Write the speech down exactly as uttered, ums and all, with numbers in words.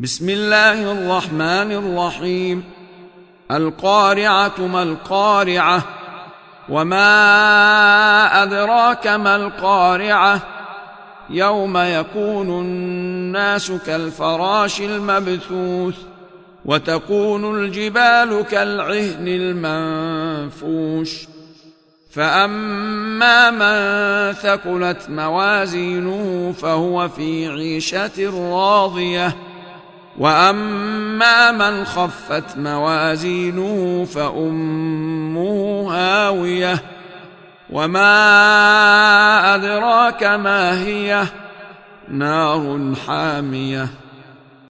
بسم الله الرحمن الرحيم. القارعة ما القارعة وما أدراك ما القارعة يوم يكون الناس كالفراش المبثوث وتكون الجبال كالعهن المنفوش فأما من ثقلت موازينه فهو في عيشة راضية وأما من خفت موازينه فأمه هاوية وما أدراك ما هي نار حامية.